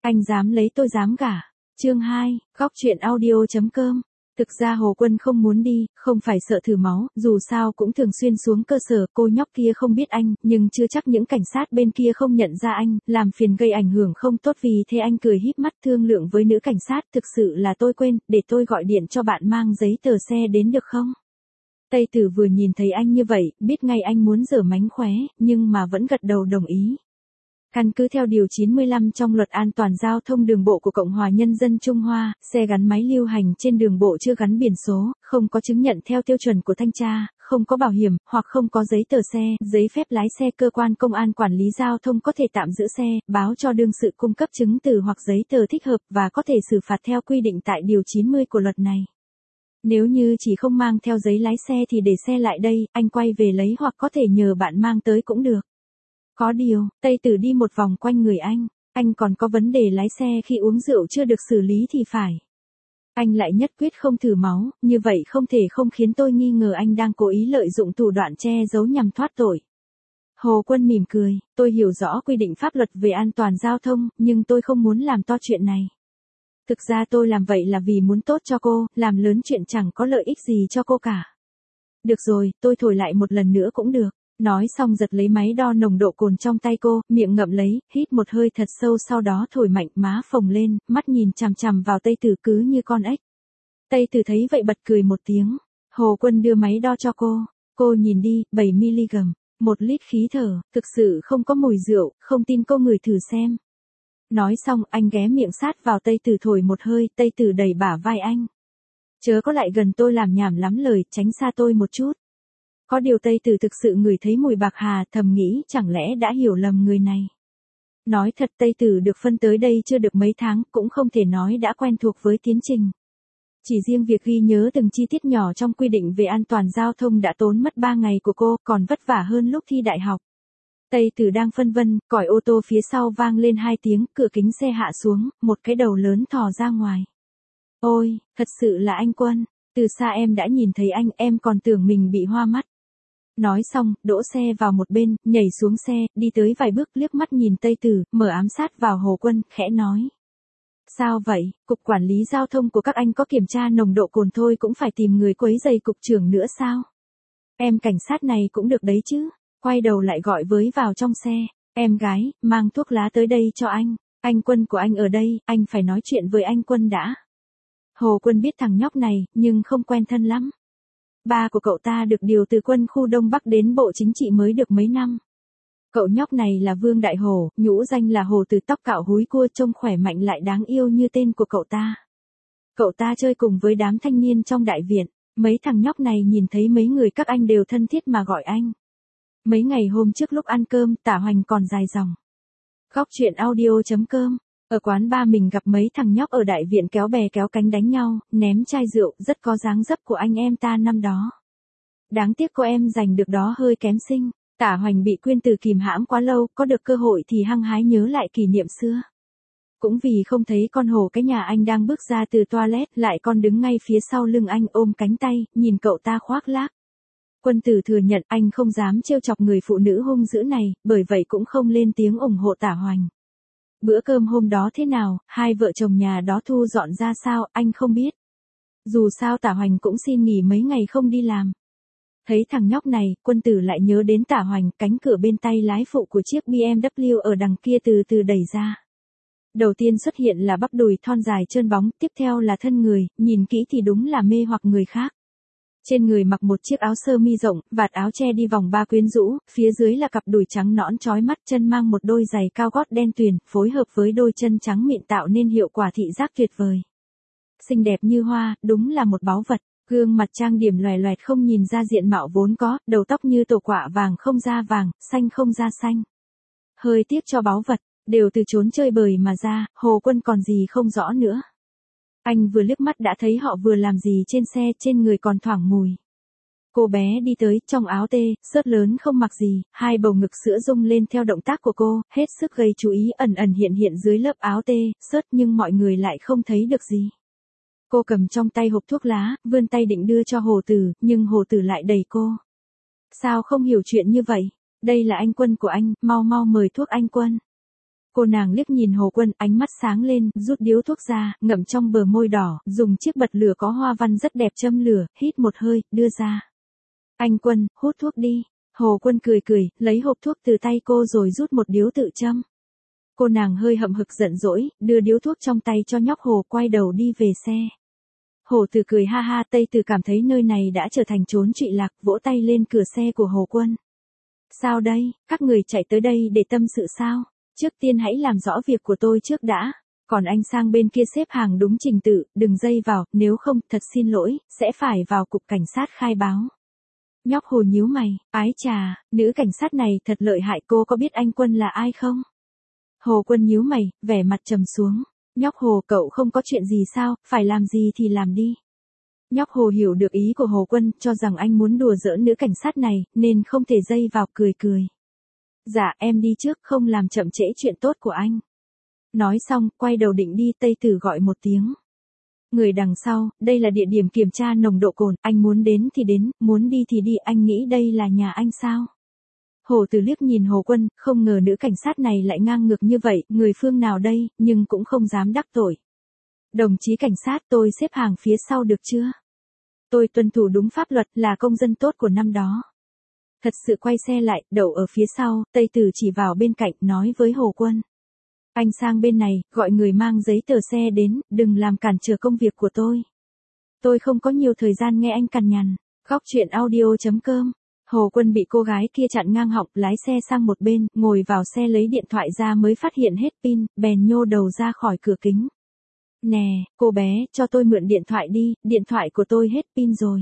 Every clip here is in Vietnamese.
Anh dám lấy tôi dám gả. Chương 2, góc truyện audio.com. Thực ra Hồ Quân không muốn đi, không phải sợ thử máu, dù sao cũng thường xuyên xuống cơ sở, cô nhóc kia không biết anh, nhưng chưa chắc những cảnh sát bên kia không nhận ra anh, làm phiền gây ảnh hưởng không tốt, vì thế anh cười híp mắt thương lượng với nữ cảnh sát, thực sự là tôi quên, để tôi gọi điện cho bạn mang giấy tờ xe đến được không? Tây Tử vừa nhìn thấy anh như vậy, biết ngay anh muốn giở mánh khóe, nhưng mà vẫn gật đầu đồng ý. Căn cứ theo Điều 95 trong Luật An toàn Giao thông Đường bộ của Cộng hòa Nhân dân Trung Hoa, xe gắn máy lưu hành trên đường bộ chưa gắn biển số, không có chứng nhận theo tiêu chuẩn của thanh tra, không có bảo hiểm, hoặc không có giấy tờ xe, giấy phép lái xe, cơ quan công an quản lý giao thông có thể tạm giữ xe, báo cho đương sự cung cấp chứng từ hoặc giấy tờ thích hợp và có thể xử phạt theo quy định tại Điều 90 của luật này. Nếu như chỉ không mang theo giấy lái xe thì để xe lại đây, anh quay về lấy hoặc có thể nhờ bạn mang tới cũng được. Có điều, Tây Tử đi một vòng quanh người anh còn có vấn đề lái xe khi uống rượu chưa được xử lý thì phải. Anh lại nhất quyết không thử máu, như vậy không thể không khiến tôi nghi ngờ anh đang cố ý lợi dụng thủ đoạn che giấu nhằm thoát tội. Hồ Quân mỉm cười, tôi hiểu rõ quy định pháp luật về an toàn giao thông, nhưng tôi không muốn làm to chuyện này. Thực ra tôi làm vậy là vì muốn tốt cho cô, làm lớn chuyện chẳng có lợi ích gì cho cô cả. Được rồi, tôi thổi lại một lần nữa cũng được. Nói xong giật lấy máy đo nồng độ cồn trong tay cô, miệng ngậm lấy, hít một hơi thật sâu, sau đó thổi mạnh, má phồng lên, mắt nhìn chằm chằm vào Tây Tử cứ như con ếch. Tây Tử thấy vậy bật cười một tiếng. Hồ Quân đưa máy đo cho cô nhìn đi, 7mg, 1 lít khí thở, thực sự không có mùi rượu, không tin cô ngửi thử xem. Nói xong anh ghé miệng sát vào Tây Tử thổi một hơi, Tây Tử đẩy bả vai anh. Chớ có lại gần tôi làm nhảm lắm lời, tránh xa tôi một chút. Có điều Tây Tử thực sự ngửi thấy mùi bạc hà, thầm nghĩ chẳng lẽ đã hiểu lầm người này. Nói thật, Tây Tử được phân tới đây chưa được mấy tháng, cũng không thể nói đã quen thuộc với tiến trình. Chỉ riêng việc ghi nhớ từng chi tiết nhỏ trong quy định về an toàn giao thông đã tốn mất 3 ngày của cô, còn vất vả hơn lúc thi đại học. Tây Tử đang phân vân, còi ô tô phía sau vang lên 2 tiếng, cửa kính xe hạ xuống, một cái đầu lớn thò ra ngoài. Ôi, thật sự là anh Quân, từ xa em đã nhìn thấy anh, em còn tưởng mình bị hoa mắt. Nói xong, đỗ xe vào một bên, nhảy xuống xe, đi tới vài bước, liếc mắt nhìn Tây Tử, mở ám sát vào Hồ Quân, khẽ nói. Sao vậy, cục quản lý giao thông của các anh có kiểm tra nồng độ cồn thôi cũng phải tìm người quấy rầy cục trưởng nữa sao? Em cảnh sát này cũng được đấy chứ. Quay đầu lại gọi với vào trong xe. Em gái, mang thuốc lá tới đây cho anh Quân của anh ở đây, anh phải nói chuyện với anh Quân đã. Hồ Quân biết thằng nhóc này, nhưng không quen thân lắm. Ba của cậu ta được điều từ quân khu Đông Bắc đến Bộ Chính trị mới được mấy năm. Cậu nhóc này là Vương Đại Hổ, nhũ danh là Hồ, từ tóc cạo húi cua, trông khỏe mạnh lại đáng yêu như tên của cậu ta. Cậu ta chơi cùng với đám thanh niên trong đại viện, mấy thằng nhóc này nhìn thấy mấy người các anh đều thân thiết mà gọi anh. Mấy ngày hôm trước lúc ăn cơm, Tả Hoành còn dài dòng. Góc truyện audio.com. Ở quán ba mình gặp mấy thằng nhóc ở đại viện kéo bè kéo cánh đánh nhau, ném chai rượu, rất có dáng dấp của anh em ta năm đó. Đáng tiếc cô em giành được đó hơi kém xinh. Tả Hoành bị Quyên Từ kìm hãm quá lâu, có được cơ hội thì hăng hái nhớ lại kỷ niệm xưa. Cũng vì không thấy con hổ cái nhà anh đang bước ra từ toilet, lại còn đứng ngay phía sau lưng anh ôm cánh tay, nhìn cậu ta khoác lác. Quân Tử thừa nhận anh không dám trêu chọc người phụ nữ hung dữ này, bởi vậy cũng không lên tiếng ủng hộ Tả Hoành. Bữa cơm hôm đó thế nào, hai vợ chồng nhà đó thu dọn ra sao, anh không biết. Dù sao Tả Hoành cũng xin nghỉ mấy ngày không đi làm. Thấy thằng nhóc này, Quân Tử lại nhớ đến Tả Hoành, cánh cửa bên tay lái phụ của chiếc BMW ở đằng kia từ từ đẩy ra. Đầu tiên xuất hiện là bắp đùi thon dài trơn bóng, tiếp theo là thân người, nhìn kỹ thì đúng là mê hoặc người khác. Trên người mặc một chiếc áo sơ mi rộng, vạt áo che đi vòng ba quyến rũ, phía dưới là cặp đùi trắng nõn chói mắt, chân mang một đôi giày cao gót đen tuyền, phối hợp với đôi chân trắng mịn tạo nên hiệu quả thị giác tuyệt vời. Xinh đẹp như hoa, đúng là một báu vật, gương mặt trang điểm loè loẹt không nhìn ra diện mạo vốn có, đầu tóc như tổ quạ vàng không ra vàng, xanh không ra xanh. Hơi tiếc cho báu vật, đều từ trốn chơi bời mà ra, Hồ Quân còn gì không rõ nữa. Anh vừa liếc mắt đã thấy họ vừa làm gì trên xe, trên người còn thoảng mùi. Cô bé đi tới, trong áo tê, xớt lớn không mặc gì, hai bầu ngực sữa rung lên theo động tác của cô, hết sức gây chú ý, ẩn ẩn hiện hiện dưới lớp áo tê, xớt, nhưng mọi người lại không thấy được gì. Cô cầm trong tay hộp thuốc lá, vươn tay định đưa cho Hồ Tử, nhưng Hồ Tử lại đẩy cô. Sao không hiểu chuyện như vậy? Đây là anh Quân của anh, mau mau mời thuốc anh Quân. Cô nàng liếc nhìn Hồ Quân, ánh mắt sáng lên, rút điếu thuốc ra, ngậm trong bờ môi đỏ, dùng chiếc bật lửa có hoa văn rất đẹp châm lửa, hít một hơi, đưa ra. Anh Quân, hút thuốc đi. Hồ Quân cười cười, lấy hộp thuốc từ tay cô rồi rút một điếu tự châm. Cô nàng hơi hậm hực giận dỗi, đưa điếu thuốc trong tay cho nhóc Hồ, quay đầu đi về xe. Hồ Từ cười ha ha, Tây Từ cảm thấy nơi này đã trở thành chốn trụy lạc, vỗ tay lên cửa xe của Hồ Quân. Sao đây, các người chạy tới đây để tâm sự sao? Trước tiên hãy làm rõ việc của tôi trước đã. Còn anh sang bên kia xếp hàng đúng trình tự, đừng dây vào, nếu không, thật xin lỗi, sẽ phải vào cục cảnh sát khai báo. Nhóc Hồ nhíu mày, ái chà, nữ cảnh sát này thật lợi hại, cô có biết anh Quân là ai không? Hồ Quân nhíu mày, vẻ mặt trầm xuống. Nhóc Hồ, cậu không có chuyện gì sao, phải làm gì thì làm đi. Nhóc Hồ hiểu được ý của Hồ Quân, cho rằng anh muốn đùa giỡn nữ cảnh sát này, nên không thể dây vào, cười cười. Dạ, em đi trước, không làm chậm trễ chuyện tốt của anh. Nói xong, quay đầu định đi, Tây Tử gọi một tiếng. Người đằng sau, đây là địa điểm kiểm tra nồng độ cồn, anh muốn đến thì đến, muốn đi thì đi, anh nghĩ đây là nhà anh sao? Hồ Từ liếc nhìn Hồ Quân, không ngờ nữ cảnh sát này lại ngang ngược như vậy, người phương nào đây, nhưng cũng không dám đắc tội. Đồng chí cảnh sát, tôi xếp hàng phía sau được chưa? Tôi tuân thủ đúng pháp luật, là công dân tốt của năm đó. Thật sự quay xe lại, đậu ở phía sau, Tây Tử chỉ vào bên cạnh, nói với Hồ Quân. Anh sang bên này, gọi người mang giấy tờ xe đến, đừng làm cản trở công việc của tôi. Tôi không có nhiều thời gian nghe anh cằn nhằn. Góc chuyện audio.com. Hồ Quân bị cô gái kia chặn ngang họng, lái xe sang một bên, ngồi vào xe lấy điện thoại ra mới phát hiện hết pin, bèn nhô đầu ra khỏi cửa kính. Nè, cô bé, cho tôi mượn điện thoại đi, điện thoại của tôi hết pin rồi.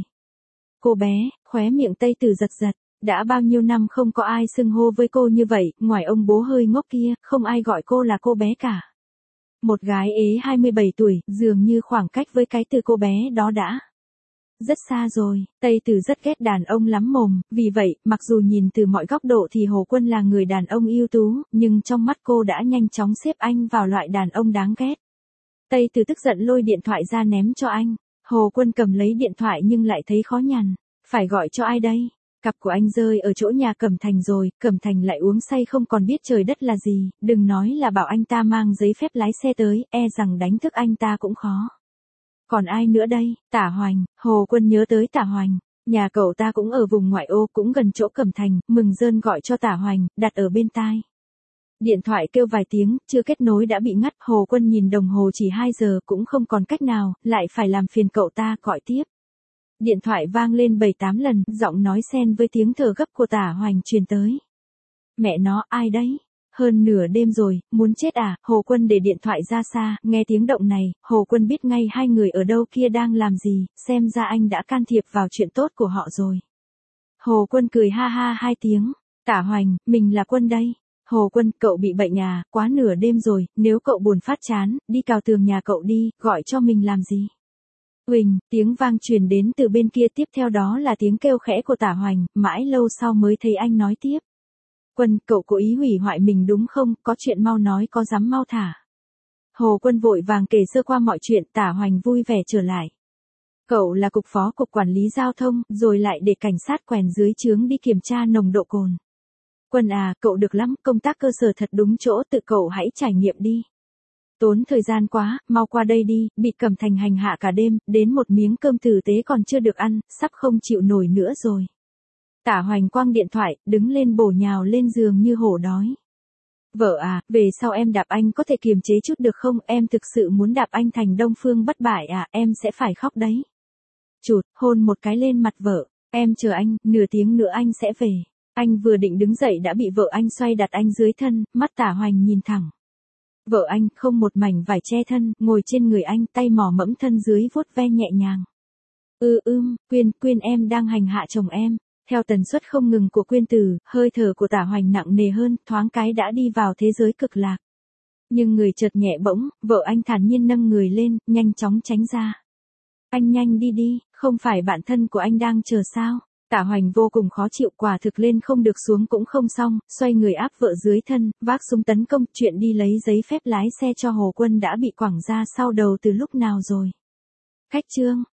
Cô bé, khóe miệng Tây Tử giật giật, đã bao nhiêu năm không có ai xưng hô với cô như vậy, ngoài ông bố hơi ngốc kia, không ai gọi cô là cô bé cả. Một gái ế 27 tuổi, dường như khoảng cách với cái từ cô bé đó đã rất xa rồi. Tây Tử rất ghét đàn ông lắm mồm, vì vậy, mặc dù nhìn từ mọi góc độ thì Hồ Quân là người đàn ông ưu tú, nhưng trong mắt cô đã nhanh chóng xếp anh vào loại đàn ông đáng ghét. Tây Tử tức giận lôi điện thoại ra ném cho anh. Hồ Quân cầm lấy điện thoại nhưng lại thấy khó nhằn. Phải gọi cho ai đây? Cặp của anh rơi ở chỗ nhà Cẩm Thành rồi, Cẩm Thành lại uống say không còn biết trời đất là gì, đừng nói là bảo anh ta mang giấy phép lái xe tới, e rằng đánh thức anh ta cũng khó. Còn ai nữa đây? Tả Hoành. Hồ Quân nhớ tới Tả Hoành. Nhà cậu ta cũng ở vùng ngoại ô, cũng gần chỗ Cẩm Thành, mừng rơn gọi cho Tả Hoành, đặt ở bên tai. Điện thoại kêu vài tiếng, chưa kết nối đã bị ngắt. Hồ Quân nhìn đồng hồ chỉ 2 giờ, cũng không còn cách nào, lại phải làm phiền cậu ta gọi tiếp. Điện thoại vang lên 7-8 lần, giọng nói xen với tiếng thở gấp của Tả Hoành truyền tới. Mẹ nó, ai đấy? Hơn nửa đêm rồi, muốn chết à? Hồ Quân để điện thoại ra xa, nghe tiếng động này, Hồ Quân biết ngay hai người ở đâu kia đang làm gì, xem ra anh đã can thiệp vào chuyện tốt của họ rồi. Hồ Quân cười ha ha 2 tiếng. Tả Hoành, mình là Quân đây. Hồ Quân, cậu bị bệnh à, quá nửa đêm rồi, nếu cậu buồn phát chán, đi cào tường nhà cậu đi, gọi cho mình làm gì? Huỳnh, tiếng vang truyền đến từ bên kia, tiếp theo đó là tiếng kêu khẽ của Tả Hoành, mãi lâu sau mới thấy anh nói tiếp. Quân, cậu cố ý hủy hoại mình đúng không, có chuyện mau nói, có dám mau thả. Hồ Quân vội vàng kể sơ qua mọi chuyện. Tả Hoành vui vẻ trở lại. Cậu là cục phó cục quản lý giao thông, rồi lại để cảnh sát quèn dưới trướng đi kiểm tra nồng độ cồn. Quân à, cậu được lắm, công tác cơ sở thật đúng chỗ, tự cậu hãy trải nghiệm đi. Tốn thời gian quá, mau qua đây đi, bị Cẩm Thành hành hạ cả đêm, đến một miếng cơm tử tế còn chưa được ăn, sắp không chịu nổi nữa rồi. Tả Hoành quăng điện thoại, đứng lên bổ nhào lên giường như hổ đói. Vợ à, về sau em đạp anh có thể kiềm chế chút được không, em thực sự muốn đạp anh thành Đông Phương bất bại à, em sẽ phải khóc đấy. Chụt, hôn một cái lên mặt vợ, em chờ anh, nửa tiếng nữa anh sẽ về. Anh vừa định đứng dậy đã bị vợ anh xoay đặt anh dưới thân, mắt Tả Hoành nhìn thẳng. Vợ anh, không một mảnh vải che thân, ngồi trên người anh, tay mò mẫm thân dưới vuốt ve nhẹ nhàng. Quyên em đang hành hạ chồng em. Theo tần suất không ngừng của Quyên Tử, hơi thở của Tả Hoành nặng nề hơn, thoáng cái đã đi vào thế giới cực lạc. Nhưng người chợt nhẹ bỗng, vợ anh thản nhiên nâng người lên, nhanh chóng tránh ra. Anh nhanh đi đi, không phải bạn thân của anh đang chờ sao? Tả Hoành vô cùng khó chịu, quả thực lên không được xuống cũng không xong, xoay người áp vợ dưới thân, vác súng tấn công. Chuyện đi lấy giấy phép lái xe cho Hồ Quân đã bị quẳng ra sau đầu từ lúc nào rồi. Khách trương.